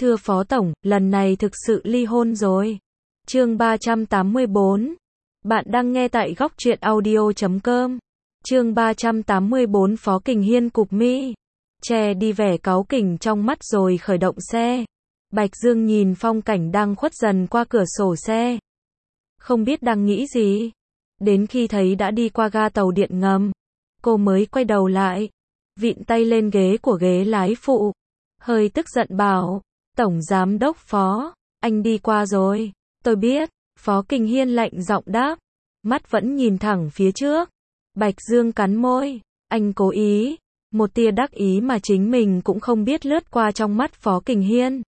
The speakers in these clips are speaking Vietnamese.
Thưa Phó Tổng, lần này thực sự ly hôn rồi. Chương 384. Bạn đang nghe tại góc truyện audio.com. Chương 384 Phó Kình Hiên cụp mi, che đi vẻ cáu kỉnh trong mắt rồi khởi động xe. Bạch Dương nhìn phong cảnh đang khuất dần qua cửa sổ xe. Không biết đang nghĩ gì. Đến khi thấy đã đi qua ga tàu điện ngầm, cô mới quay đầu lại, vịn tay lên ghế của ghế lái phụ. Hơi tức giận bảo, Tổng Giám đốc Phó, anh đi qua rồi. Tôi biết, Phó Kình Hiên lạnh giọng đáp, mắt vẫn nhìn thẳng phía trước. Bạch Dương cắn môi, anh cố ý, một tia đắc ý mà chính mình cũng không biết lướt qua trong mắt Phó Kình Hiên.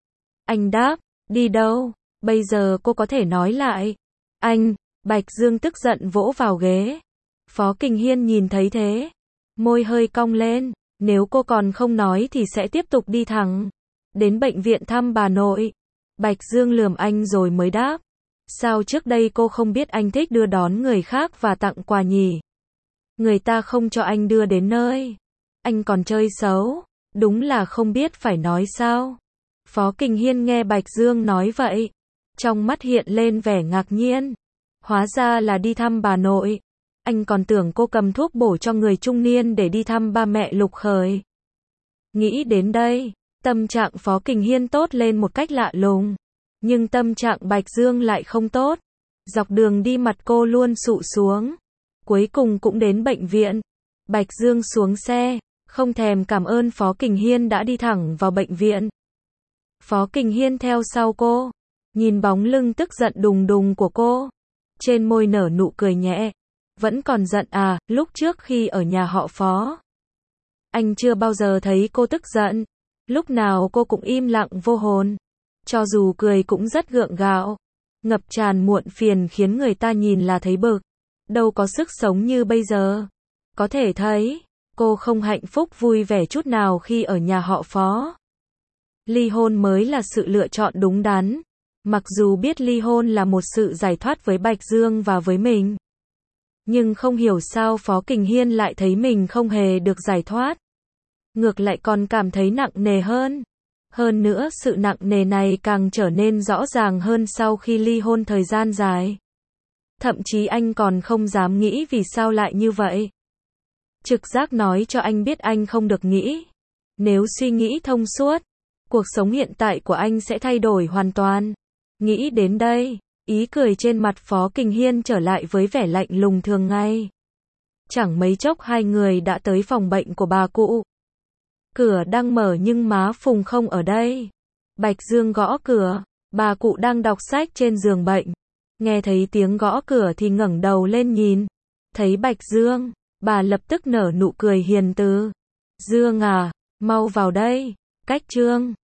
Anh đáp, đi đâu? Bây giờ cô có thể nói lại. Anh, Bạch Dương tức giận vỗ vào ghế. Phó Kình Hiên nhìn thấy thế, môi hơi cong lên, nếu cô còn không nói thì sẽ tiếp tục đi thẳng đến bệnh viện thăm bà nội. Bạch Dương lườm anh rồi mới đáp, sao trước đây cô không biết anh thích đưa đón người khác và tặng quà nhỉ? Người ta không cho anh đưa đến nơi, anh còn chơi xấu, đúng là không biết phải nói sao. Phó Kình Hiên nghe Bạch Dương nói vậy, trong mắt hiện lên vẻ ngạc nhiên. Hóa ra là đi thăm bà nội. Anh còn tưởng cô cầm thuốc bổ cho người trung niên để đi thăm ba mẹ Lục Khởi. Nghĩ đến đây, tâm trạng Phó Kình Hiên tốt lên một cách lạ lùng. Nhưng tâm trạng Bạch Dương lại không tốt. Dọc đường đi mặt cô luôn sụ xuống. Cuối cùng cũng đến bệnh viện. Bạch Dương xuống xe, không thèm cảm ơn Phó Kình Hiên đã đi thẳng vào bệnh viện. Phó Kình Hiên theo sau cô, nhìn bóng lưng tức giận đùng đùng của cô, trên môi nở nụ cười nhẹ. Vẫn còn giận à? Lúc trước khi ở nhà họ Phó, anh chưa bao giờ thấy cô tức giận. Lúc nào cô cũng im lặng vô hồn, cho dù cười cũng rất gượng gạo, ngập tràn muộn phiền khiến người ta nhìn là thấy bực. Đâu có sức sống như bây giờ. Có thể thấy, cô không hạnh phúc vui vẻ chút nào khi ở nhà họ Phó. Ly hôn mới là sự lựa chọn đúng đắn. Mặc dù biết ly hôn là một sự giải thoát với Bạch Dương và với mình, nhưng không hiểu sao Phó Kình Hiên lại thấy mình không hề được giải thoát. Ngược lại còn cảm thấy nặng nề hơn. Hơn nữa sự nặng nề này càng trở nên rõ ràng hơn sau khi ly hôn thời gian dài. Thậm chí anh còn không dám nghĩ vì sao lại như vậy. Trực giác nói cho anh biết anh không được nghĩ. Nếu suy nghĩ thông suốt, cuộc sống hiện tại của anh sẽ thay đổi hoàn toàn. Nghĩ đến đây, ý cười trên mặt Phó Kình Hiên trở lại với vẻ lạnh lùng thường ngày. Chẳng mấy chốc hai người đã tới phòng bệnh của bà cụ. Cửa đang mở nhưng má Phùng không ở đây. Bạch Dương gõ cửa, bà cụ đang đọc sách trên giường bệnh. Nghe thấy tiếng gõ cửa thì ngẩng đầu lên nhìn. Thấy Bạch Dương, bà lập tức nở nụ cười hiền từ. Dương à, mau vào đây. Cách Trương